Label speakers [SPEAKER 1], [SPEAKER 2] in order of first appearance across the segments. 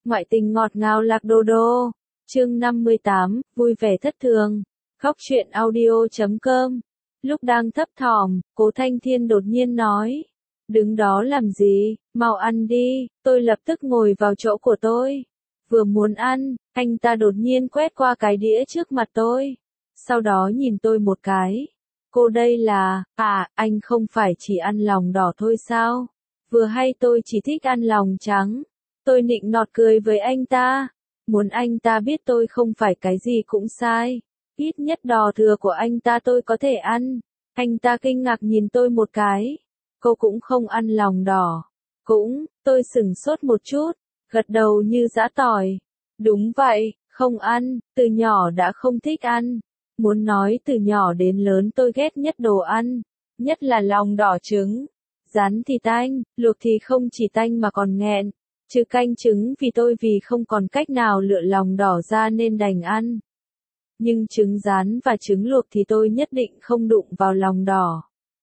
[SPEAKER 1] Ngoại tình ngọt ngào lạc đô đô. Chương 58, vui vẻ thất thường. Khóc chuyện audio.com. Lúc đang thấp thỏm, Cố Thanh Thiên đột nhiên nói. Đứng đó làm gì, mau ăn đi. Tôi lập tức ngồi vào chỗ của tôi. Vừa muốn ăn, anh ta đột nhiên quét qua cái đĩa trước mặt tôi. Sau đó nhìn tôi một cái. Cô đây là, anh không phải chỉ ăn lòng đỏ thôi sao? Vừa hay tôi chỉ thích ăn lòng trắng. Tôi nịnh nọt cười với anh ta. Muốn anh ta biết tôi không phải cái gì cũng sai. Ít nhất đò thừa của anh ta tôi có thể ăn. Anh ta kinh ngạc nhìn tôi một cái. Cô cũng không ăn lòng đỏ. Cũng, tôi sửng sốt một chút. Gật đầu như giã tỏi. Đúng vậy, không ăn, từ nhỏ đã không thích ăn. Muốn nói từ nhỏ đến lớn tôi ghét nhất đồ ăn. Nhất là lòng đỏ trứng. Rán thì tanh, luộc thì không chỉ tanh mà còn nghẹn. Trừ canh trứng vì không còn cách nào lựa lòng đỏ ra nên đành ăn. Nhưng trứng rán và trứng luộc thì tôi nhất định không đụng vào lòng đỏ.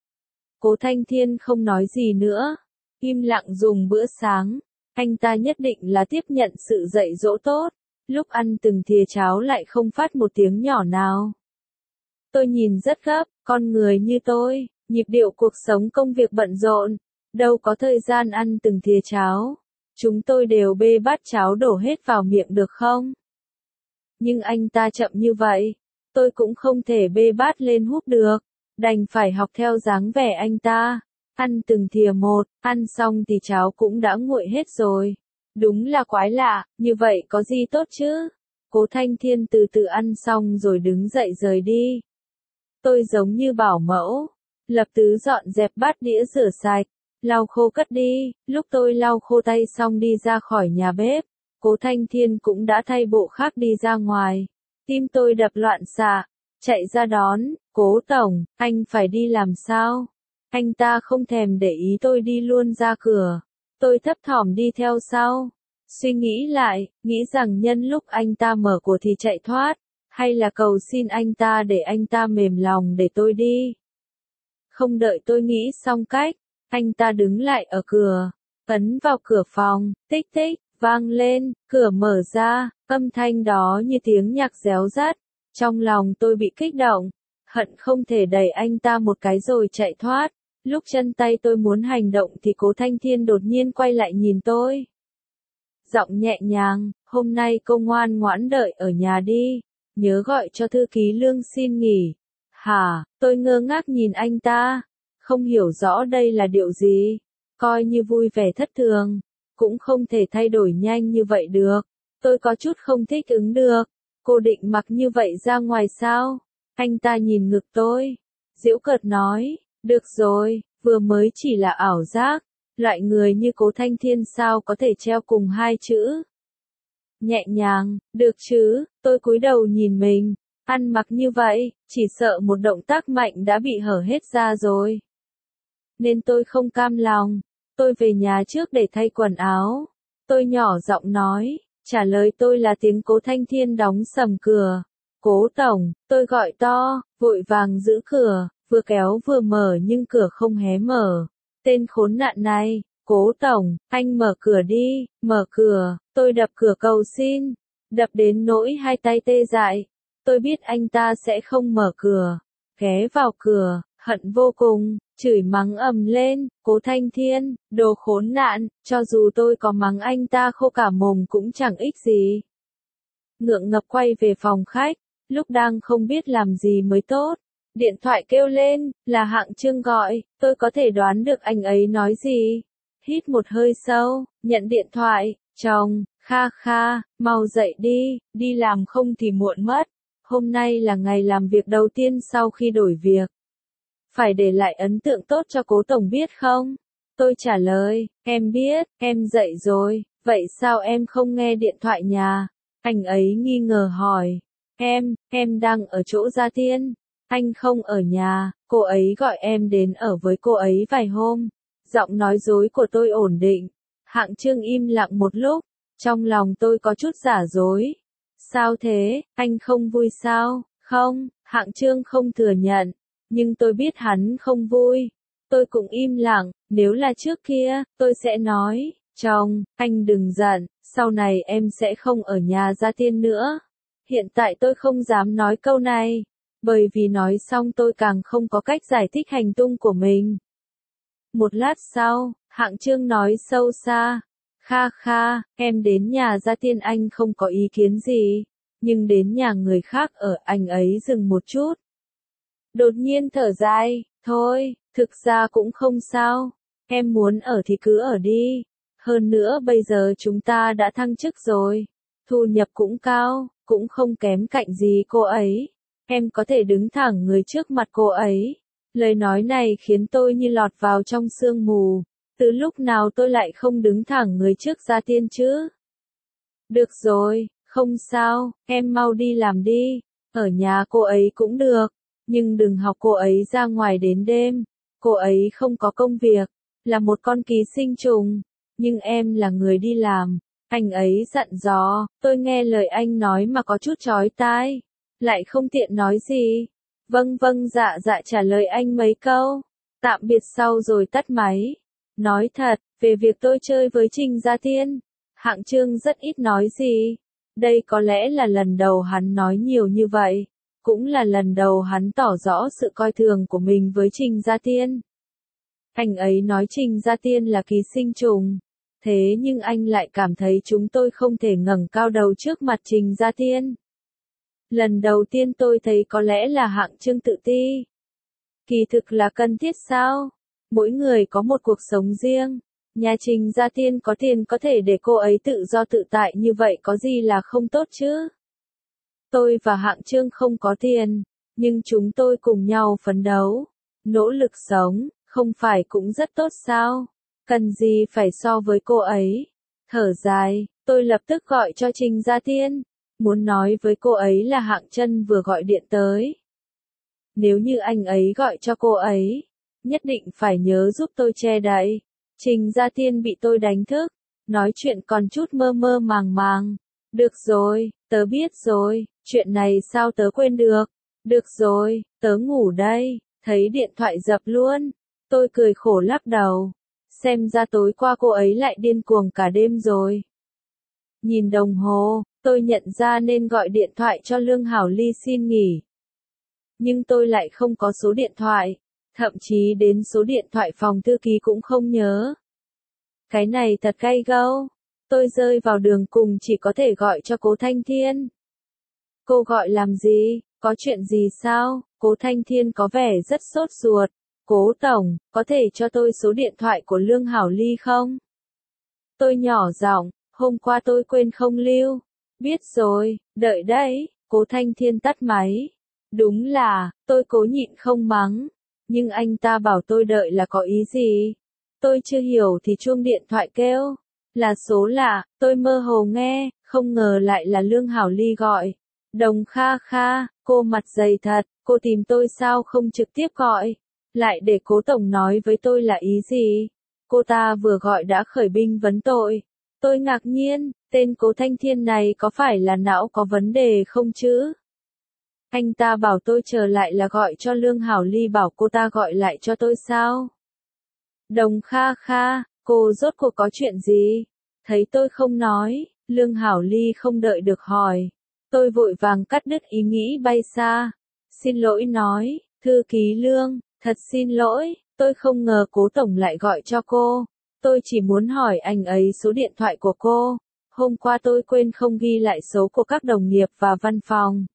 [SPEAKER 1] Cố Thanh Thiên không nói gì nữa. Im lặng dùng bữa sáng. Anh ta nhất định là tiếp nhận sự dạy dỗ tốt. Lúc ăn từng thìa cháo lại không phát một tiếng nhỏ nào. Tôi nhìn rất gấp, con người như tôi, nhịp điệu cuộc sống công việc bận rộn. Đâu có thời gian ăn từng thìa cháo. Chúng tôi đều bê bát cháo đổ hết vào miệng được không? Nhưng anh ta chậm như vậy. Tôi cũng không thể bê bát lên húp được. Đành phải học theo dáng vẻ anh ta. Ăn từng thìa một, ăn xong thì cháo cũng đã nguội hết rồi. Đúng là quái lạ, như vậy có gì tốt chứ? Cố Thanh Thiên từ từ ăn xong rồi đứng dậy rời đi. Tôi giống như bảo mẫu. Lập tức dọn dẹp bát đĩa rửa sạch. Lau khô cất đi. Lúc tôi lau khô tay xong đi ra khỏi nhà bếp. Cố Thanh Thiên cũng đã thay bộ khác đi ra ngoài. Tim tôi đập loạn xạ. Chạy ra đón. Cố tổng, anh phải đi làm sao? Anh ta không thèm để ý tôi đi luôn ra cửa. Tôi thấp thỏm đi theo sau. Suy nghĩ lại, nghĩ rằng nhân lúc anh ta mở cửa thì chạy thoát. Hay là cầu xin anh ta để anh ta mềm lòng để tôi đi. Không đợi tôi nghĩ xong cách. Anh ta đứng lại ở cửa. Ấn vào cửa phòng. Tích tích, vang lên. Cửa mở ra. Âm thanh đó như tiếng nhạc réo rắt. Trong lòng tôi bị kích động. Hận không thể đẩy anh ta một cái rồi chạy thoát. Lúc chân tay tôi muốn hành động thì Cố Thanh Thiên đột nhiên quay lại nhìn tôi. Giọng nhẹ nhàng, hôm nay cô ngoan ngoãn đợi ở nhà đi. Nhớ gọi cho thư ký Lương xin nghỉ. Hả, tôi ngơ ngác nhìn anh ta. Không hiểu rõ đây là điều gì. Coi như vui vẻ thất thường. Cũng không thể thay đổi nhanh như vậy được. Tôi có chút không thích ứng được. Cô định mặc như vậy ra ngoài sao? Anh ta nhìn ngực tôi. Giễu cợt nói. Được rồi, vừa mới chỉ là ảo giác. Loại người như Cố Thanh Thiên sao có thể treo cùng hai chữ. Nhẹ nhàng, được chứ, tôi cúi đầu nhìn mình. Ăn mặc như vậy, chỉ sợ một động tác mạnh đã bị hở hết ra rồi. Nên tôi không cam lòng. Tôi về nhà trước để thay quần áo. Tôi nhỏ giọng nói, trả lời tôi là tiếng Cố Thanh Thiên đóng sầm cửa. Cố tổng, tôi gọi to, vội vàng giữ cửa. Vừa kéo vừa mở nhưng cửa không hé mở. Tên khốn nạn này, Cố tổng, anh mở cửa đi, mở cửa. Tôi đập cửa cầu xin. Đập đến nỗi hai tay tê dại. Tôi biết anh ta sẽ không mở cửa. Ghé vào cửa, hận vô cùng, chửi mắng ầm lên. Cố Thanh Thiên, đồ khốn nạn, cho dù tôi có mắng anh ta khô cả mồm cũng chẳng ích gì. Ngượng ngập quay về phòng khách. Lúc đang không biết làm gì mới tốt. Điện thoại kêu lên, là Hạng Trương gọi, tôi có thể đoán được anh ấy nói gì. Hít một hơi sâu, nhận điện thoại, chồng, kha kha, mau dậy đi, đi làm không thì muộn mất. Hôm nay là ngày làm việc đầu tiên sau khi đổi việc. Phải để lại ấn tượng tốt cho Cố tổng biết không? Tôi trả lời, em biết, em dậy rồi, vậy sao em không nghe điện thoại nhà? Anh ấy nghi ngờ hỏi, em đang ở chỗ Gia Tiên. Anh không ở nhà, cô ấy gọi em đến ở với cô ấy vài hôm. Giọng nói dối của tôi ổn định. Hạng Trương im lặng một lúc. Trong lòng tôi có chút giả dối. Sao thế, anh không vui sao? Không, Hạng Trương không thừa nhận. Nhưng tôi biết hắn không vui. Tôi cũng im lặng, nếu là trước kia, tôi sẽ nói, chồng, anh đừng giận, Sau này em sẽ không ở nhà Gia Tiên nữa. Hiện tại tôi không dám nói câu này, bởi vì nói xong tôi càng không có cách giải thích hành tung của mình. Một lát sau, Hạng Chương nói sâu xa, kha kha, em đến nhà Gia Tiên anh không có ý kiến gì, nhưng đến nhà người khác ở anh ấy dừng một chút. Đột nhiên thở dài, thôi, thực ra cũng không sao, em muốn ở thì cứ ở đi. Hơn nữa bây giờ chúng ta đã thăng chức rồi, thu nhập cũng cao, cũng không kém cạnh gì cô ấy. Em có thể đứng thẳng người trước mặt cô ấy. Lời nói này khiến tôi như lọt vào trong sương mù. Từ lúc nào tôi lại không đứng thẳng người trước Gia Tiên chứ? Được rồi, không sao, em mau đi làm đi. Ở nhà cô ấy cũng được, nhưng đừng học cô ấy ra ngoài đến đêm. Cô ấy không có công việc, là một con ký sinh trùng. Nhưng em là người đi làm. Anh ấy dặn dò, tôi nghe lời anh nói mà có chút chói tai. Lại không tiện nói gì. Vâng vâng dạ dạ trả lời anh mấy câu. Tạm biệt sau rồi tắt máy. Nói thật, về việc tôi chơi với Trình Gia Tiên, Hạng Chương rất ít nói gì. Đây có lẽ là lần đầu hắn nói nhiều như vậy. Cũng là lần đầu hắn tỏ rõ sự coi thường của mình với Trình Gia Tiên. Anh ấy nói Trình Gia Tiên là ký sinh trùng. Thế nhưng anh lại cảm thấy chúng tôi không thể ngẩng cao đầu trước mặt Trình Gia Tiên. Lần đầu tiên tôi thấy có lẽ là Hạng Chương tự ti. Kỳ thực là cần thiết sao? Mỗi người có một cuộc sống riêng. Nhà Trình Gia Tiên có tiền có thể để cô ấy tự do tự tại như vậy có gì là không tốt chứ? Tôi và Hạng Chương không có tiền, nhưng chúng tôi cùng nhau phấn đấu, nỗ lực sống, không phải cũng rất tốt sao? Cần gì phải so với cô ấy? Thở dài, tôi lập tức gọi cho Trình Gia Tiên, muốn nói với cô ấy là Hạng Chân vừa gọi điện tới. Nếu như anh ấy gọi cho cô ấy, nhất định phải nhớ giúp tôi che đậy. Trình Gia Tiên bị tôi đánh thức, nói chuyện còn chút mơ mơ màng màng. Được rồi, tớ biết rồi, chuyện này sao tớ quên được. Được rồi, tớ ngủ đây, thấy điện thoại dập luôn. Tôi cười khổ lắc đầu. Xem ra tối qua cô ấy lại điên cuồng cả đêm rồi. Nhìn đồng hồ, tôi nhận ra nên gọi điện thoại cho Lương Hảo Ly xin nghỉ. Nhưng tôi lại không có số điện thoại, thậm chí đến số điện thoại phòng thư ký cũng không nhớ. Cái này thật gay go. Tôi rơi vào đường cùng chỉ có thể gọi cho Cố Thanh Thiên. Cô gọi làm gì? Có chuyện gì sao? Cố Thanh Thiên có vẻ rất sốt ruột. Cố Tổng, có thể cho tôi số điện thoại của Lương Hảo Ly không? Tôi nhỏ giọng, hôm qua tôi quên không lưu. Biết rồi, đợi đấy. Cố Thanh Thiên tắt máy. Đúng là, tôi cố nhịn không mắng. Nhưng anh ta bảo tôi đợi là có ý gì? Tôi chưa hiểu thì chuông điện thoại kêu. Là số lạ, tôi mơ hồ nghe, không ngờ lại là Lương Hảo Ly gọi. Đồng kha kha, cô mặt dày thật, cô tìm tôi sao không trực tiếp gọi? Lại để Cố Tổng nói với tôi là ý gì? Cô ta vừa gọi đã khởi binh vấn tội. Tôi ngạc nhiên, tên Cố Thanh Thiên này có phải là não có vấn đề không chứ? Anh ta bảo tôi chờ lại là gọi cho Lương Hảo Ly bảo cô ta gọi lại cho tôi sao? Đồng kha kha, cô rốt cuộc có chuyện gì? Thấy tôi không nói, Lương Hảo Ly không đợi được hỏi. Tôi vội vàng cắt đứt ý nghĩ bay xa. Xin lỗi nói, thư ký Lương, thật xin lỗi, tôi không ngờ Cố Tổng lại gọi cho cô. Tôi chỉ muốn hỏi anh ấy số điện thoại của cô. Hôm qua tôi quên không ghi lại số của các đồng nghiệp và văn phòng.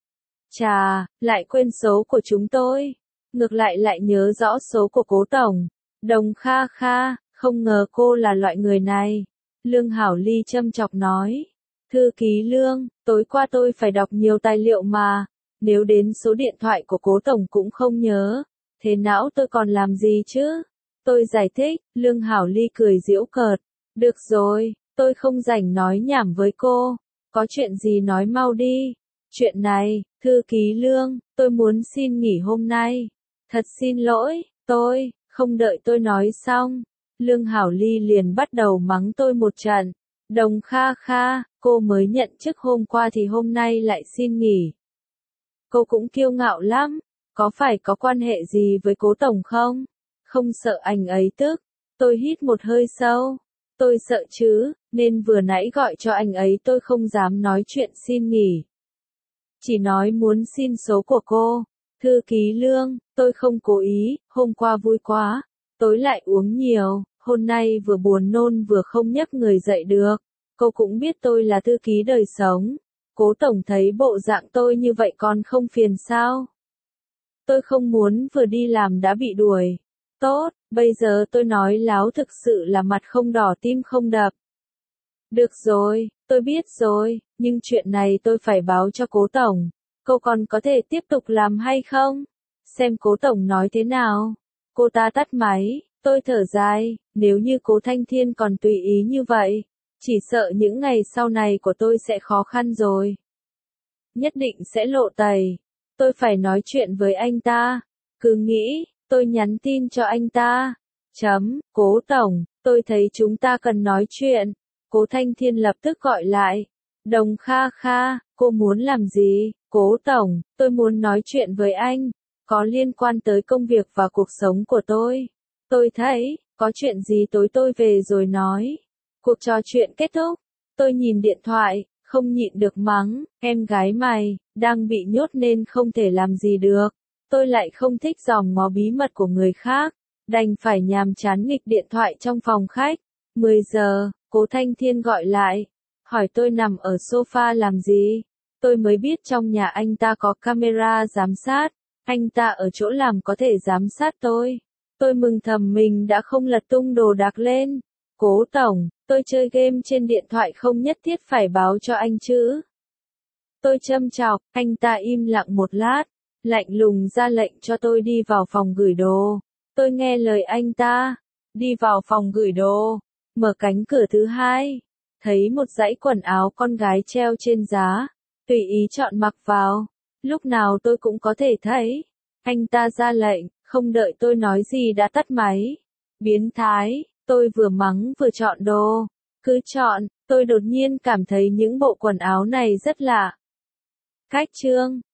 [SPEAKER 1] Chà, lại quên số của chúng tôi. Ngược lại nhớ rõ số của Cố Tổng. Đồng kha kha, không ngờ cô là loại người này. Lương Hảo Ly châm chọc nói. Thư ký Lương, tối qua tôi phải đọc nhiều tài liệu mà. Nếu đến số điện thoại của Cố Tổng cũng không nhớ. Thế não tôi còn làm gì chứ? Tôi giải thích, Lương Hảo Ly cười giễu cợt. Được rồi, tôi không rảnh nói nhảm với cô. Có chuyện gì nói mau đi. Chuyện này, thư ký Lương, tôi muốn xin nghỉ hôm nay. Thật xin lỗi, không đợi tôi nói xong. Lương Hảo Ly liền bắt đầu mắng tôi một trận. Đồng kha kha, cô mới nhận chức hôm qua thì hôm nay lại xin nghỉ. Cô cũng kiêu ngạo lắm, có phải có quan hệ gì với Cố Tổng không? Không sợ anh ấy tức. Tôi hít một hơi sâu. Tôi sợ chứ, nên vừa nãy gọi cho anh ấy tôi không dám nói chuyện xin nghỉ. Chỉ nói muốn xin số của cô. Thư ký Lương, tôi không cố ý, hôm qua vui quá, tối lại uống nhiều, hôm nay vừa buồn nôn vừa không nhấc người dậy được. Cô cũng biết tôi là thư ký đời sống. Cố tổng thấy bộ dạng tôi như vậy còn không phiền sao? Tôi không muốn vừa đi làm đã bị đuổi. Tốt, bây giờ tôi nói láo thực sự là mặt không đỏ tim không đập. Được rồi, tôi biết rồi, nhưng chuyện này tôi phải báo cho cố tổng. Cô còn có thể tiếp tục làm hay không? Xem cố tổng nói thế nào. Cô ta tắt máy, tôi thở dài, nếu như cố Thanh Thiên còn tùy ý như vậy, chỉ sợ những ngày sau này của tôi sẽ khó khăn rồi. Nhất định sẽ lộ tẩy. Tôi phải nói chuyện với anh ta. Cứ nghĩ, tôi nhắn tin cho anh ta. Cố tổng, tôi thấy chúng ta cần nói chuyện. Cố Thanh Thiên lập tức gọi lại. Đồng Kha Kha, cô muốn làm gì? Cố tổng, tôi muốn nói chuyện với anh. Có liên quan tới công việc và cuộc sống của tôi. Tôi thấy, có chuyện gì tối tôi về rồi nói. Cuộc trò chuyện kết thúc. Tôi nhìn điện thoại, không nhịn được mắng, em gái mày, đang bị nhốt nên không thể làm gì được. Tôi lại không thích dòm ngó bí mật của người khác, đành phải nhàm chán nghịch điện thoại trong phòng khách. 10 giờ, Cố Thanh Thiên gọi lại, hỏi tôi nằm ở sofa làm gì. Tôi mới biết trong nhà anh ta có camera giám sát, anh ta ở chỗ làm có thể giám sát tôi. Tôi mừng thầm mình đã không lật tung đồ đạc lên. Cố tổng, tôi chơi game trên điện thoại không nhất thiết phải báo cho anh chứ. Tôi châm chọc, anh ta im lặng một lát, lạnh lùng ra lệnh cho tôi đi vào phòng gửi đồ. Tôi nghe lời anh ta, đi vào phòng gửi đồ, mở cánh cửa thứ hai, thấy một dãy quần áo con gái treo trên giá, tùy ý chọn mặc vào, lúc nào tôi cũng có thể thấy. Anh ta ra lệnh, không đợi tôi nói gì đã tắt máy. Biến thái, tôi vừa mắng vừa chọn đồ. Cứ chọn, tôi đột nhiên cảm thấy những bộ quần áo này rất lạ. Cách chương